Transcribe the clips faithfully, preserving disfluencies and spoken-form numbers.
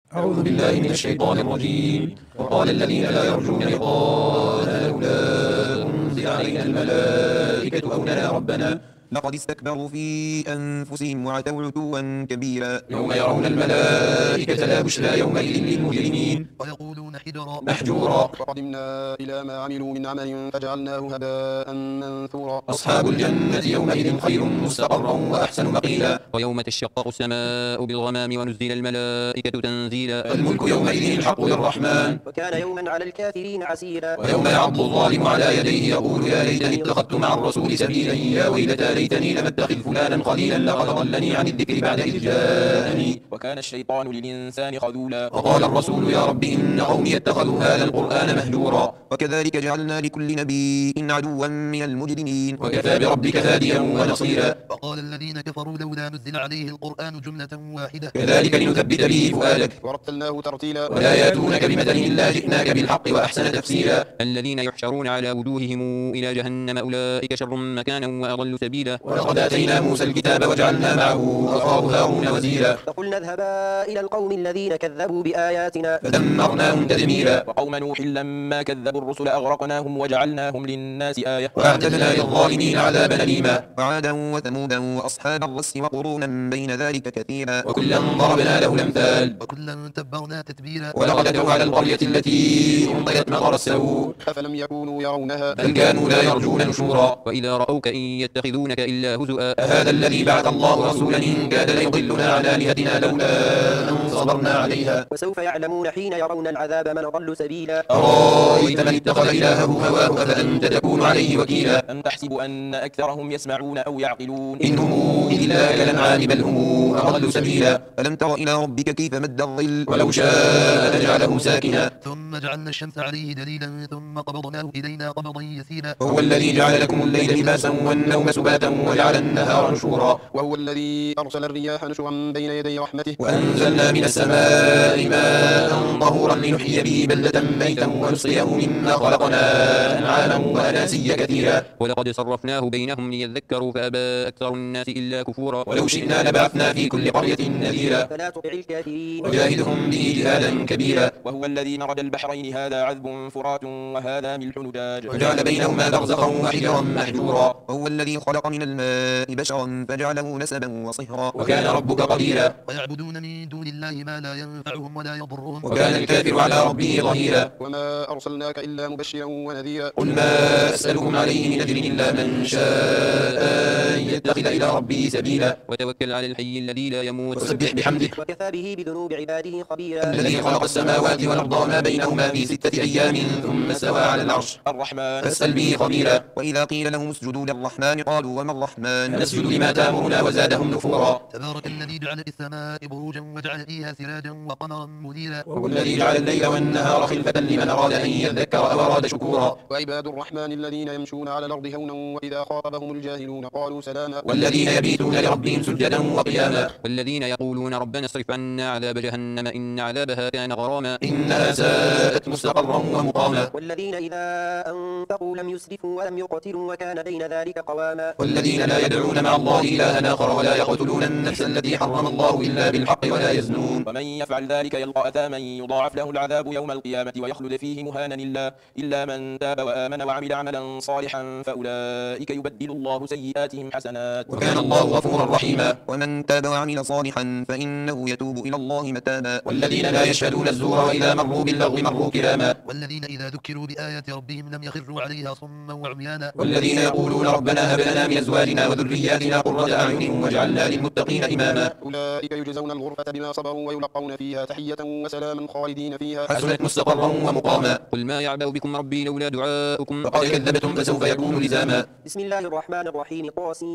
أعوذ بالله من الشيطان الرجيم. وقال الذين لا يرجون لقاءنا لولا أنزل علينا الملائكة أو نرى ربنا لقد استكبروا في أنفسهم وعتوا عتوا كبيرا. يوم يرون الملائكة لا بشرى يومئذ للمجرمين ويقولون حجرا محجورا. وقدمنا إلى ما عملوا من عمل فجعلناه هباء منثورا. أصحاب الجنة يومئذ خير مستقرا وأحسن مقيلا. ويوم تشقق السماء بالغمام ونزل الملائكة تنزيلا. الملك يومئذ الحق للرحمن وكان يوما على الكافرين عسيرا. ويوم يعض الظالم على يديه يقول يا ليتني اتخذت مع الرسول سبيلا يا ويلتى ليتني لم اتخذ فلانا خليلا لقد ضلني عن الذكر بعد إذ جاءني وكان الشيطان للإنسان خذولا. وقال الرسول يا رب إن قومي اتخذوا هذا القرآن مهجورا. وكذلك جعلنا لكل نبي عدوا من المجرمين وكفى بربك هاديا ونصيرا. وقال الذين كفروا لولا نزل عليه القرآن جملة واحدة كذلك لنثبت به فؤادك ورتلناه ترتيلا. ولا ياتونك بمثل إلا جئناك بالحق وأحسن تفسيرا. الذين يحشرون على وجوههم إلى جهنم أولئك شر مكانا وأضل سبيلا. ولقد آتينا موسى الكتاب وجعلنا معه أخاه هارون وزيرا. فقلنا اذهبا إلى القوم الذين كذبوا بآياتنا فدمرناهم تدميرا. وقوم نوح لما كذبوا الرسل أغرقناهم وجعلناهم للناس آية. وأعتدنا للظالمين عذابا أليما. وعادا وثمودا وأصحاب الرس وقرونا بين ذلك كثيرا. وكلا ضربنا له الأمثال وكلا تبرنا تتبيرا. ولقد أتوا على القرية التي أمطرت مطر السوء أفلم يكونوا يرونها بل كانوا لا يرجون نشورا. وإذا رأوك إن يتخذونك إلا هزؤا. أهذا الذي بعث الله رسولا إن كاد ليضلنا عن آلهتنا لولا أن صبرنا عليها. وسوف يعلمون حين يرون العذاب من ضل سبيلا. أرأيت من اتخذ إلهه هواه أفأنت تكون عليه وكيلا. أم تحسب أن أكثرهم يسمعون أو يعقلون إن هم إلا كالأنعام بل هم أضل سبيلا. ألم تر إلى ربك كيف مد الظل ولو شاء لجعله ساكنا ثم جعلنا الشمس عليه دليلا ثم قبضناه إلينا قبضا يسيرا. وهو الذي جعل لكم الليل لباسا والنوم سباتا وجعل النهار نشورا. وهو الذي أرسل الرياح نشرا بين يدي رحمته. وأنزلنا من السماء ماء طهورا لنحيي به بلدة ميتا ونسقيه مما خلقنا أنعاما وأناسيا كثيرا. ولقد صرفناه بينهم ليذكروا فأبى أكثر الناس إلا كفورا. ولو شئنا لبعثنا في كل قرية نذيرا. فلا تطع الكافرين وجاهدهم به جهادا كبيرا. وهو الذي مرج البحرين هذا عذب فرات وهذا ملح نجاج وجعل بينهما برزخا وحجرا محجورا. وهو الذي خلق من الماء بشرا فجعله نسبا وصهرا. وكان ربك قديرا. ويعبدون من دون الله ما لا ينفعهم ولا يضرهم. وكان الكافر على ربه ظهيرا. وما أرسلناك إلا مبشرا ونذيرا. قل ما أسألكم عليه من أجر إلا من شاء أن يتخذ إلى ربه سبيلا. وتوكل على الحي الذي لا يموت وسبح بحمده وكفى به بذنوب عباده خبيرا. الذي خلق السماوات والأرض وما بينهما في ستة أيام ثم استوى على العرش الرحمن فاسأل به خبيرا. وإذا قيل لهم اسجدوا للرحمن قالوا وما الرحمن نسجد لما تأمرنا وزادهم نفورا. تبارك الذي جعل في السماء بروجا وجعل فيها سراجا وقمرا منيرا. وهو الذي جعل الليل والنهار خلفة لمن أراد أن يذكر أو أراد شكورا. وعباد الرحمن الذين يمشون على الأرض هونا وإذا خاطبهم الجاهلون قالوا سلاما. والذين يبيتون لربهم سجدا وقياما. والذين يقولون ربنا اصرف عنا عذاب جهنم إن عذابها كان غراما إنها ساءت مستقرا ومقاما. والذين إذا أنفقوا لم يسرفوا ولم يقتروا وكان بين ذلك قواما. والذين لا يدعون مع الله إلها آخر ولا يقتلون النفس التي حرم الله إلا بالحق ولا يزنون. ومن يفعل ذلك يلقى أثاما يضاعف له العذاب يوم القيامة ويخلد فيه مهانا إلا, إلا من تاب وآمن وعمل عملا صالحا فأولئك يبدل الله سيئاتهم حسنات وكان الله غفورا رحيما. ومن تاب وعمل صالحا فإنه يتوب إلى الله متابا. والذين لا يشهدون الزور وإذا مروا باللغو مروا كراما. والذين إذا ذكروا بآيات ربهم لم يخروا عليها صما وعميانا. والذين يقولون ربنا هب لنا من أزواجنا وذرياتنا قرة أعين واجعلنا للمتقين إماما. أولئك يجزون الغرفة بما صبروا ويلقون فيها تحية وسلاما خالدين فيها حسنت مستقرا ومقاما. قل ما يعبأ بكم ربي لولا دعاؤكم فقد كذبتم فسوف يكون لزاما. بسم الله الرحمن الرحيم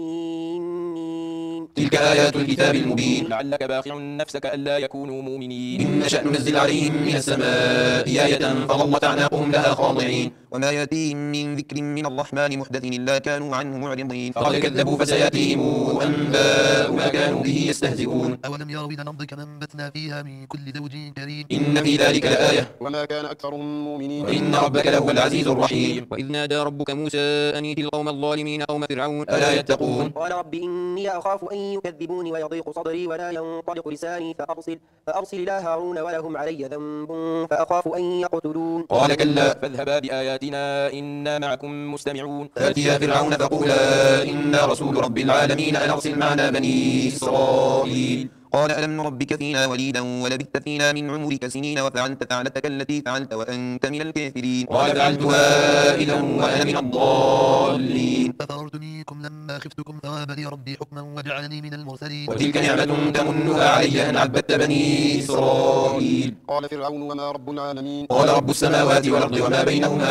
طاسين. تلك آيات الكتاب المبين. لعلك باخع نفسك ألا يكونوا مؤمنين. إن نشأ ننزل عليهم من السماء آية فظلت أعناقهم لها خاضعين. وما يأتيهم من ذكر من الرحمن محدث إلا كانوا عنه معرضين. فقد كذبوا فسيأتيهم أنباء ما كانوا به يستهزئون. أولم يروا إلى الأرض كما أنبتنا فيها من كل زوج كريم. إن في ذلك لآية وما كان أكثرهم مؤمنين وإن ربك لهو العزيز الرحيم وإذ نادى ربك موسى أن ائت القوم الظالمين قوم فرعون ألا يتقون قال رب إني أخاف أن يكذبوني ويضيق صدري ولا ينطلق لساني فأرسل, فأرسل إلى هارون ولهم علي ذنب فأخاف أن يقتلون قال كلا فاذهبا بآياتنا إنا معكم مستمعون فأتيا فرعون فقولا إنا رسول رب العالمين أن أرسل معنا بني إسرائيل قال ألم نربك فينا وليدا ولبثت فينا من عمرك سنين وفعلت فعلتك التي فعلت وأنت من الكافرين قال فعلتها إذا وأنا من الضالين ففررت منكم لما خفتكم فوهب لي ربي حكما وجعلني من المرسلين وتلك نعمة تمنها علي أن عبدت بني إسرائيل قال فرعون وما رب العالمين قال رب السماوات والأرض وما بينهما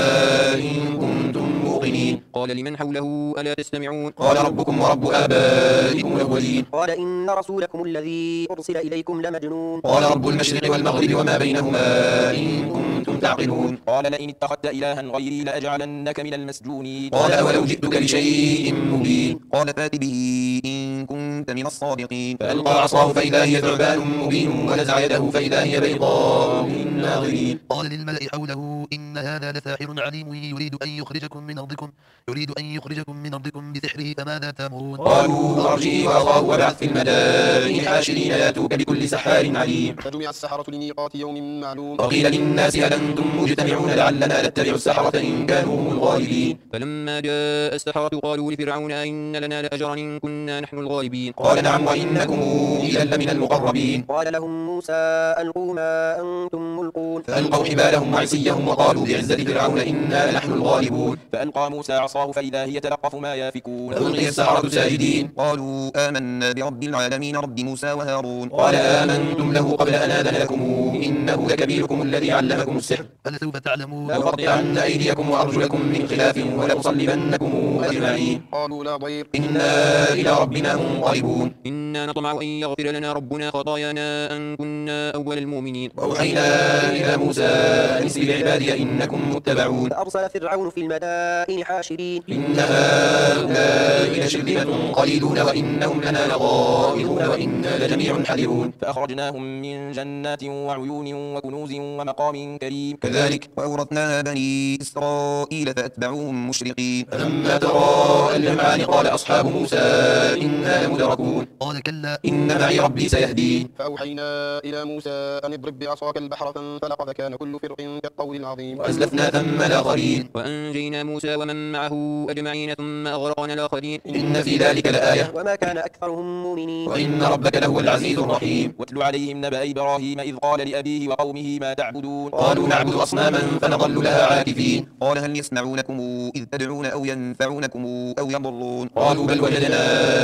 إن كنتم موقنين قال لمن حوله ألا تستمعون قال ربكم ورب آبائكم الأولين قال إن رسولكم الذي أرسل إليكم لمجنون قال رب المشرق والمغرب وما بينهما إن كنتم تعقلون قال لئن اتخذت إلها غيري لأجعلنك من المسجونين قال أولو جئتك بشيء مبين قال فات به إن كنت من الصادقين فألقى عصاه فإذا هي ثعبان مبين ونزع يده فإذا هي بيضاء للناظرين قال للملأ حوله إن هذا لساحر عليم يريد أن يخرجكم من أرضكم يريد أن يخرجكم من أرضكم بسحره فماذا تأمرون قالوا أرجه وأخاه وابعث في المدائن حاشرين ياتوك بكل سحار عليم فجمع السحرة لميقات يوم معلوم وقيل للناس هل أنتم مجتمعون لعلنا نتبع السحرة إن كانوا هم الغالبين فلما جاء السحرة قالوا لفرعون أئن لنا لأجرا إن كنا نحن الغالبين قال نعم وإنكم إذا لمن المقربين قال لهم موسى ألقوا ما أنتم ملقون فألقوا حبالهم وعصيهم وقالوا بعزة فرعون إنا لنحن الغالبون فألقى موسى عصاه فإذا هي تلقف ما يافكون فألقي السحرة ساجدين قالوا آمنا برب العالمين رب موسى وهارون قال آمنتم له قبل أن آذن لكم إنه لكبيركم الذي علمكم السحر فلسوف تعلمون لأقطعن أيديكم وأرجلكم من خلاف ولأصلبنكم أجمعين قالوا لا ضير إنا إلى ربنا منقلبون إنا نطمع أن يغفر لنا ربنا خطايانا أن كنا أول المؤمنين وأوحينا إلى موسى أن اسر بعبادي إنكم متبعون فأرسل فرعون في المدائن حاشرين إن هؤلاء لشرذمة قليلون وإنهم لنا لغائظون وإنا لجميع حذرون فأخرجناهم من جنات وعيون وكنوز ومقام كريم كذلك وأورثناها بني إسرائيل فأتبعوهم مشرقين فلما تراءى الجمعان قال أصحاب موسى إنا لمدركون قال كلا إن معي ربي سيهدين فأوحينا إلى موسى أن اضرب بعصاك البحر فانفلق فكان كل فرق كالطول العظيم وأزلفنا ثم الآخرين وأنجينا موسى ومن معه أجمعين ثم أغرقنا الآخرين إن في ذلك لآية وما كان أكثرهم مؤمنين وإن ربك لهو العزيز الرحيم واتل عليهم نبأ إبراهيم إذ قال لأبيه وقومه ما تعبدون قالوا نعبد أصناما فنظل لها عاكفين قال هل يسمعونكم إذ تدعون أو ينفعونكم أو يضرون قالوا بل وجدنا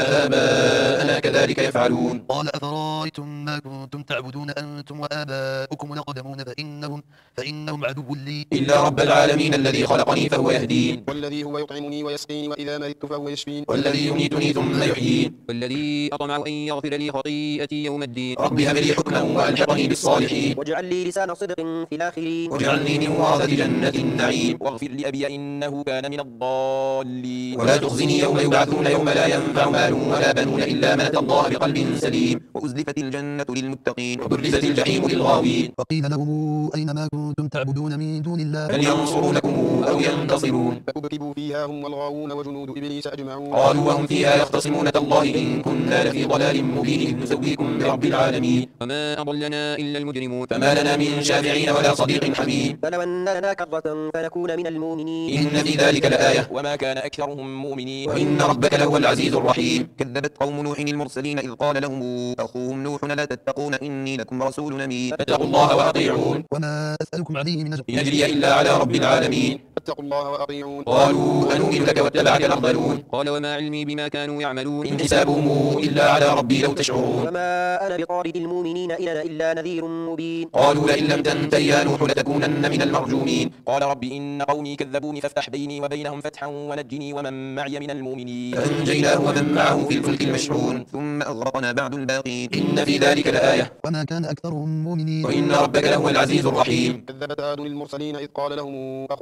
آباءنا كذلك يفعلون قال أفرأيتم ما كنتم تعبدون أنتم وآباؤكم الأقدمون فإنهم, فإنهم عدو لي إلا رب العالمين الذي خلقني فهو يهدين والذي هو يطعمني ويسقيني وإذا مرضت فهو يشفين والذي يميتني ثم يحيين والذي أطمع أن يغفر لي خطيئتي يوم الدين رب هب لي حكما وألحقني بالصالحين واجعل لي لسان صدق في الآخرين واجعلني من ورثة جنة النعيم واغفر لأبي إنه كان من الضالين ولا تخزني يوم يبعثون يوم لا ينفع مال ولا بنون إلا من أتى الله بقلب سليم وأزلفت الجنة للمتقين وبرزت الجحيم للغاوين وقيل لهم أين ما كنتم تعبدون من دون الله هل ينصرونكم أو ينتصرون فكبكبوا فيها هم والغاوون وجنود إبليس أجمعون قالوا وهم فيها يختصمون تالله إن كنا لفي ضلال مبين إذ نسويكم برب العالمين وما أضلنا إلا المجرمون فما لنا من شافعين ولا صديق حميم فلو أن لنا كرة فنكون من المؤمنين إن في ذلك لآية وما كان أكثرهم مؤمنين وإن ربك لهو العزيز الرحيم كذبت قوم نوح المرسلين إذ قال لهم أخوهم نوح لا تتقون إني لكم رسول أمين فاتقوا الله وأطيعون وما أسألكم عليه من أجر إن أجري إلا على رب العالمين فاتقوا الله وأطيعون قالوا أنؤمن لك واتبعك الأرذلون قال وما علمي بما كانوا يعملون إن حسابهم إلا على ربي لو تشعرون وما أنا بطارد المؤمنين إن أنا إلا نذير مبين قالوا لئن لم تنته يا نوح لتكونن من المرجومين قال رب إن قومي كذبوني فافتح بيني وبينهم فتحا ونجني ومن معي من المؤمنين فأنجيناه ومن معه في الفلك المشحون ثم أغرقنا بعد الباقين إن في ذلك لآية وما كان أكثرهم مؤمنين وإن ربك لهو العزيز الرحيم كذبت عاد المرسلين إذ قال لهم أخوهم هود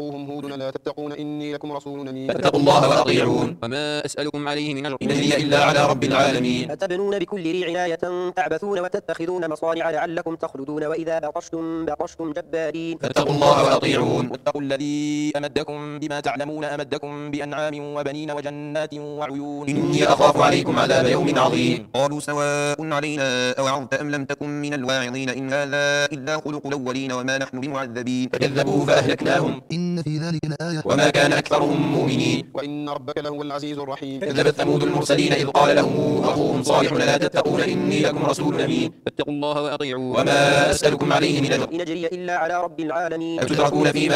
رسولنا لا تتقون إني لكم رسول أمين فاتقوا الله وأطيعون. وما أسألكم عليه من أجر إن هي إلا على رب العالمين. أتبنون بكل ريع عناية تعبثون وتتخذون مصانع لعلكم تخلدون وإذا بطشتم بطشتم جبارين فاتقوا الله وأطيعون. واتقوا الذي أمدكم بما تعلمون أمدكم بأنعام وبنين وجنات وعيون إني أخاف عليكم عذاب يوم عظيم. قالوا سواء علينا أوعظت أم لم تكن من الواعظين إن هذا إلا خلق الأولين وما نحن بمعذبين فكذبوه فأهلكناهم إن في ذلك لآية وما كان أكثرهم مؤمنين. وإن ربك لهو العزيز الرحيم كذبت ثمود المرسلين إذ قال لهم أخوهم صالح لا تتقون إني لكم رسول أمين. فاتقوا الله وأطيعون. وما أسألكم عليه من أجر إن أجري إلا على رب العالمين أتتركون فيما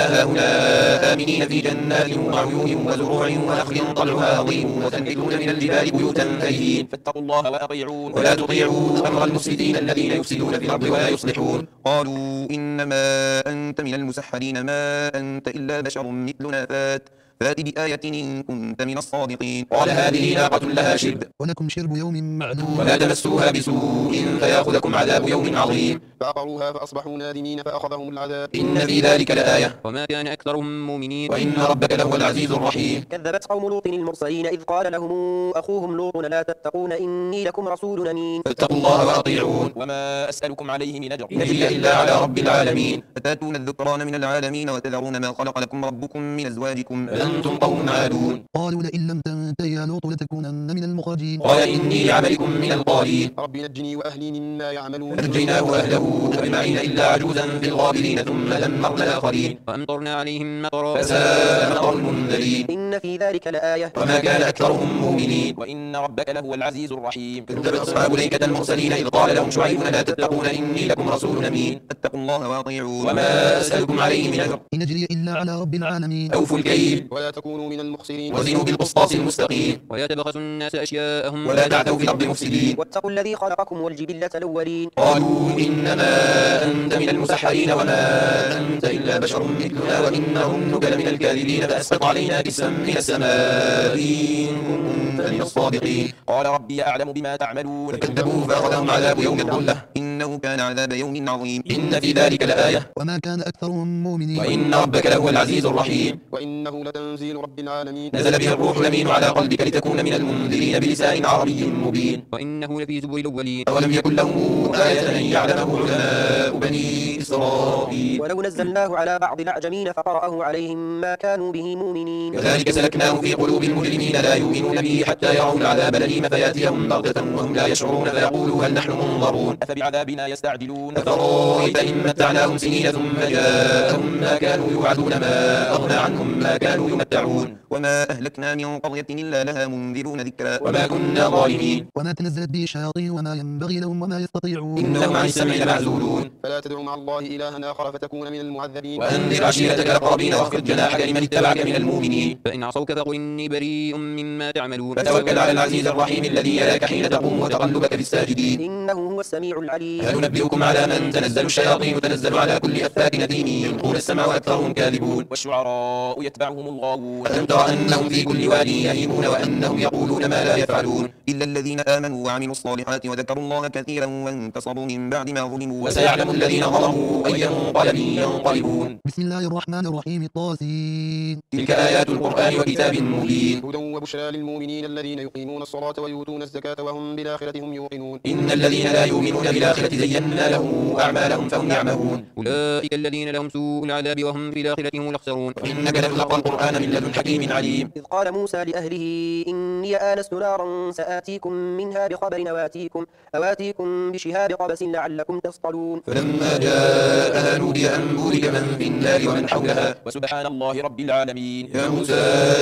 هاهنا آمنين في جنات وعيون وزروع ونخل طلعها هضيم وتنحتون من الجبال بيوتا فارهين. فاتقوا الله وأطيعون ولا تطيعوا أمر المفسدين الذين يفسدون في الأرض ولا يصلحون. قالوا إنما أنت من المسحرين ما أنت إلا بشر مثلنا فات فات بآية إن كنت من الصادقين. قال هذه ناقة لها شرب ولكم شرب يوم معلوم ولا تمسوها بسوء فيأخذكم عذاب يوم عظيم. فعقروها فأصبحوا نادمين فأخذهم العذاب إن في ذلك لآية وما كان أكثرهم مؤمنين. وإن ربك لهو العزيز الرحيم. كذبت قوم لوط المرسلين إذ قال لهم أخوهم لوط لا تتقون إني لكم رسول أمين فاتقوا الله وأطيعون. وما أسألكم عليه من أجر إن هي إلا على رب العالمين. أتاتون الذكران من العالمين وتذرون ما خلق لكم ربكم من أزواجكم بل أنتم قوم عادون. قالوا لئن لم تنته يا لوط لتكونن من المخرجين قال إني لعملكم من القالين. رب نجني وأهلي مما يعملون فنجيناه وأهله أجمعين إلا عجوزا في الغابرين ثم دمرنا الآخرين. وأمطرنا عليهم مطرا فساء مطر المنذرين. إن في ذلك لآية وما كان أكثرهم مؤمنين. وإن ربك لهو العزيز الرحيم. كذبت أصحاب الأيكة المرسلين إذ قال لهم شعيب لا تتقون إني لكم رسول أمين. فاتقوا الله وأطيعون. وما أسألكم عليه من أجر إن أجري إلا على رب العالمين أوفوا الكيل ولا تكونوا من المخسرين وزنوا بالقسطاس المستقيم ولا تبخسوا الناس أشياءهم ولا تعثوا في الأرض مفسدين. واتقوا الذي خلقكم والجبلة الأولين قالوا إنما أنت من المسحرين وما أنت إلا بشر مثلنا وإن ظنك لمن الكاذبين فأسقط علينا كسفا من السماء إن كنت من الصادقين. قال ربي أعلم بما تعملون. فكذبوه فأخذهم عذاب يوم الظلة إنه كان عذاب يوم عظيم. إن في ذلك لآية وما كان أكثرهم مؤمنين وإن ربك لهو العزيز الرحيم. وإنه لتنزيل رب العالمين نزل به الروح الأمين على قلبك لتكون من المنذرين بلسان عربي مبين. وإنه لفي زبر الأولين. أولم يكن لهم آية أن يعلمه علماء بني إسرائيل. ولو نزلناه على بعض الأعجمين فقرأه عليهم ما كانوا به مؤمنين كذلك سلكناه في قلوب المجرمين لا يؤمنون به حتى يروا العذاب الأليم فيأتيهم بغتة وهم لا يشعرون فيقولوا هل نحن منظرون. أفبعذابنا يستعجلون. أفرأيت إن متعناهم سنين ثم جاءهم ما كانوا يوعدون ما أغنى عنهم ما كانوا يمتعون. وما أهلكنا من قرية إلا لها منذرون ذكرا وما كنا ظالمين. وما تنزلت به الشياطين وما ينبغي لهم وما يستطيعون إنهم عن السمع لمعزولون. فلا تدعوا مع الله إلها آخر فتكون من المعذبين وأنذر عشيرتك الأقربين واخفض جناحك لمن اتبعك من المؤمنين. فإن عصوك فقل إني بريء مما تعملون. فتوكل على العزيز الرحيم الذي يراك حين تقوم وتقلبك في الساجدين. إنه هو السميع العليم هل ننبئكم على من تنزل الشياطين تنزل على كل أفاك نثيم يلقون السمع وأكثرهم كاذبون. والشعراء يتبعهم الغاوون. ألم تر أنهم في كل واد يهيمون وأنهم يقولون ما لا يفعلون. إلا الذين آمنوا وعملوا الصالحات وذكروا الله كثيرا وانتصروا من بعد ما ظلموا وسيعلم الذين ظلموا أي منقلب ينقلبون. بسم الله الرحمن الرحيم طاسين تلك آيات القرآن وكتاب مبين. هدى وبشرى للمؤمنين الذين يقيمون الصلاة ويؤتون الزكاة وهم بالآخرة هم يوقنون إن الذين لا يؤمنون بالآخرة زينا لهم أعمالهم فهم يعمهون. أولئك الذين لهم سوء العذاب وهم في الآخرة هم الأخسرون. وإنك لتلقى القرآن من لدن حكيم عليم. إذ قال موسى لأهله إني آنست نارا سآتيكم منها بخبر أواتيكم أواتيكم بشهاب قبس لعلكم تصطلون. فلما جاءها نودي أن بورك من في النار ومن حولها وسبحان الله رب العالمين. يا موسى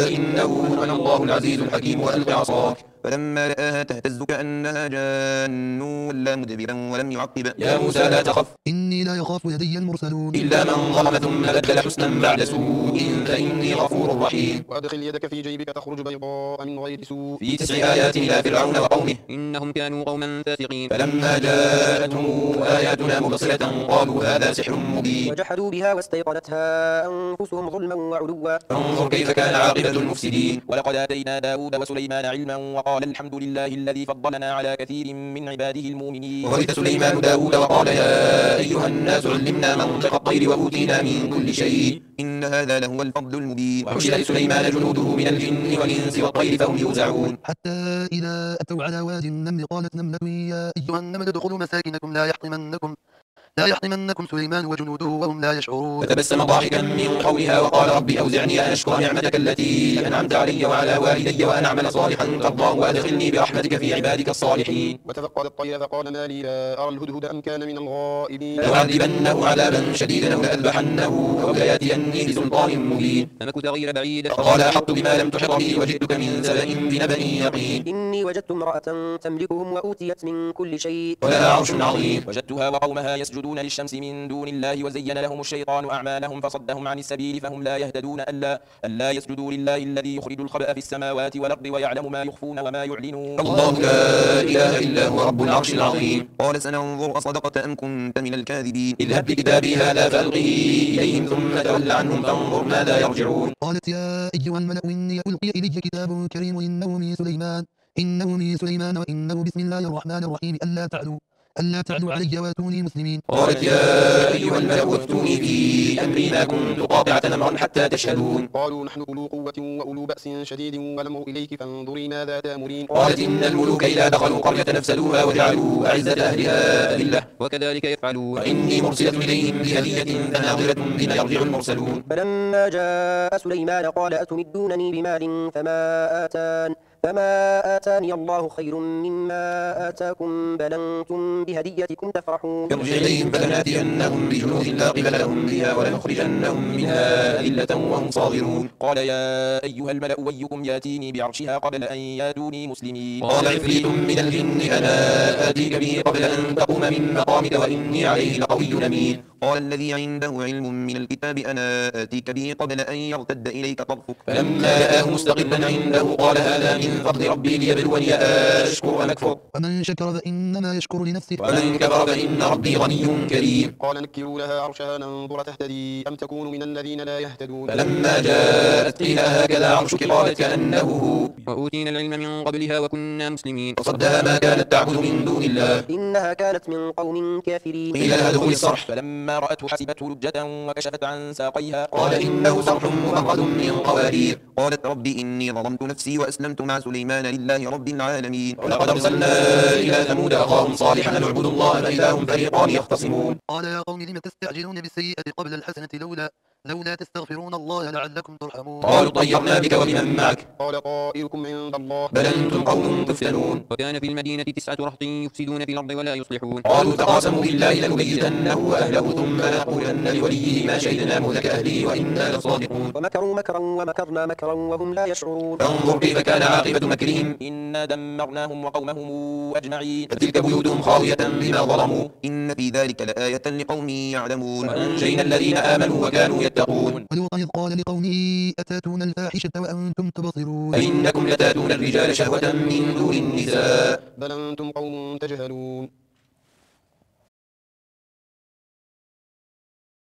إنه أنا الله العزيز الحكيم وألق عصاك. فلما رآها تهتز كأنها جان ولا مدبرا ولم يعقب يا موسى لا تخف إني لا يخاف لدي المرسلون إلا من ظلم ثم بدل حسنا بعد سوء فإني غفور رحيم. وأدخل يدك في جيبك تخرج بيضاء من غير سوء في تسع آيات إلى فرعون وقومه إنهم كانوا قوما فاسقين. فلما جاءتهم آياتنا مبصرة قالوا هذا سحر مبين. وجحدوا بها واستيقنتها أنفسهم ظلما وعلوا فانظر كيف كان عاقبة المفسدين. ولقد آتينا داود وسليمان علما وقال الحمد لله الذي فضلنا على كثير من عباده المؤمنين. وورث سليمان داود وقال يا أيها الناس علمنا منطق الطير وأوتينا من كل شيء إن هذا لهو الفضل المبين. وحشر لسليمان جنوده من الجن والإنس والطير فهم يوزعون. حتى إذا أتوا على وادي النمل قالت نملة يا أيها النمل ادخلوا مساكنكم لا يحطمنكم لا يحطمنكم سليمان وجنوده وهم لا يشعرون. فتبسم ضاحكا من قولها وقال رب أوزعني أن أشكر نعمتك التي أنعمت علي وعلى والدي وأن أعمل صالحا ترضاه وأدخلني برحمتك في عبادك الصالحين. وتفقد الطير فقال ما لي لا أرى الهدهد أم كان من الغائبين. لأعذبنه عذابا شديدا أو لأذبحنه أو ليأتيني بسلطان مبين. فمكث غير بعيد فقال أحطت بما لم تحط به وجئتك من سبأ بنبأ يقين. إني وجدت امرأة تملكهم وأوتيت من كل شيء ولها عرش عظيم. وجدتها وقومها يسجدون للشمس من دون الله وزين لهم الشيطان أعمالهم فصدهم عن السبيل فهم لا يهتدون ألا, ألا يسجدوا لله الذي يخرج الخبأ في السماوات والأرض ويعلم ما يخفون وما يعلنون. الله لا إله إلا هو رب العرش العظيم. قال سننظر أصدقت أم كنت من الكاذبين. اذهب بكتابي هذا فألقه إليهم ثم تول عنهم فانظر ماذا يرجعون. قالت يا أيها الملأ إني ألقي إلي كتاب كريم إنه من سليمان إنه من سليمان وإنه بسم الله الرحمن الرحيم ألا تعلوا ألا تعلوا علي واتوني مسلمين. قالت يا أيها الملأ افتوني في أمري ما كنت قاطعة أمرا حتى تشهدون. قالوا نحن أولو قوة وأولو بأس شديد والأمر إليك فانظري ماذا تأمرين. قالت إن الملوك إذا دخلوا قرية نفسدوها وجعلوا أعزة أهلها أذلة وكذلك يفعلون. وإني مرسلة إليهم بهدية فناظرة بما يرجع المرسلون. فلما جاء سليمان قال أتمدونني بمال فما آتان فما آتاني الله خير مما آتاكم بل أنتم بهديتكم تفرحون. ارجع إليهم فلنأتينهم بجنود لا قبل لهم بها ولنخرجنهم منها أذلة وهم صاغرون. قال يا أيها الملأ أيكم ياتيني بعرشها قبل أن ياتوني مسلمين. قال عفريت من الجن أنا آتيك به قبل أن تقوم من مقامك وإني عليه لقوي أمين. قال الذي عنده علم من الكتاب أنا آتيك به قبل أن يرتد إليك طرفك. فلما رآه مستقلا عنده قال هذا من فضل ربي ليبلوني أشكر أم أكفر. ومن شكر فإنما يشكر لنفسه ومن كفر فإن ربي غني كريم. قال نكروا لها عرشها ننظر تهتدي أم تكون من الذين لا يهتدون. فلما جاءت قيل هكذا عرشك قالت كأنه هو وأوتينا العلم من قبلها وكنا مسلمين. وصدها ما كانت تعبد من دون الله إنها كانت من قوم كافرين. قيل لها ادخلي الصرح فلما رأته حسبته لجة وكشفت عن ساقيها قال إنه صرح ممرد من قوارير. قالت رب إني ظلمت نفسي وأسلمت مع سليمان لله رب العالمين. ولقد أرسلنا إلى ثمود أخاهم صالحا أن اعبدوا الله فإذا هم فريقان يختصمون. قال يا قوم لم تستعجلون بالسيئة قبل الحسنة لولا لولا تستغفرون الله لعلكم ترحمون. قالوا طيرنا بك وبمن معك قال طائركم عند الله بل أنتم قوم تفتنون. وكان في المدينة تسعة رهط يفسدون في الأرض ولا يصلحون. قالوا تقاسموا بالله لنبيتنه وأهله ثم لنقولن لوليه ما شهدنا مهلك أهله وإنا لصادقون. ومكروا مكرا ومكرنا مكرا وهم لا يشعرون. فانظر كيف كان عاقبة مكرهم إنا دمرناهم وقومهم أجمعين. فتلك بيوتهم خاوية بما ظلموا إن في ذلك لآية لقوم يعلمون. وأنجينا الذين آمنوا وكانوا يتقون. ولوطا إذ قال لقومه أتاتون الفاحشة وأنتم تبصرون أئنكم لتاتون الرجال شهوة من دون النساء بل أنتم قوم تجهلون.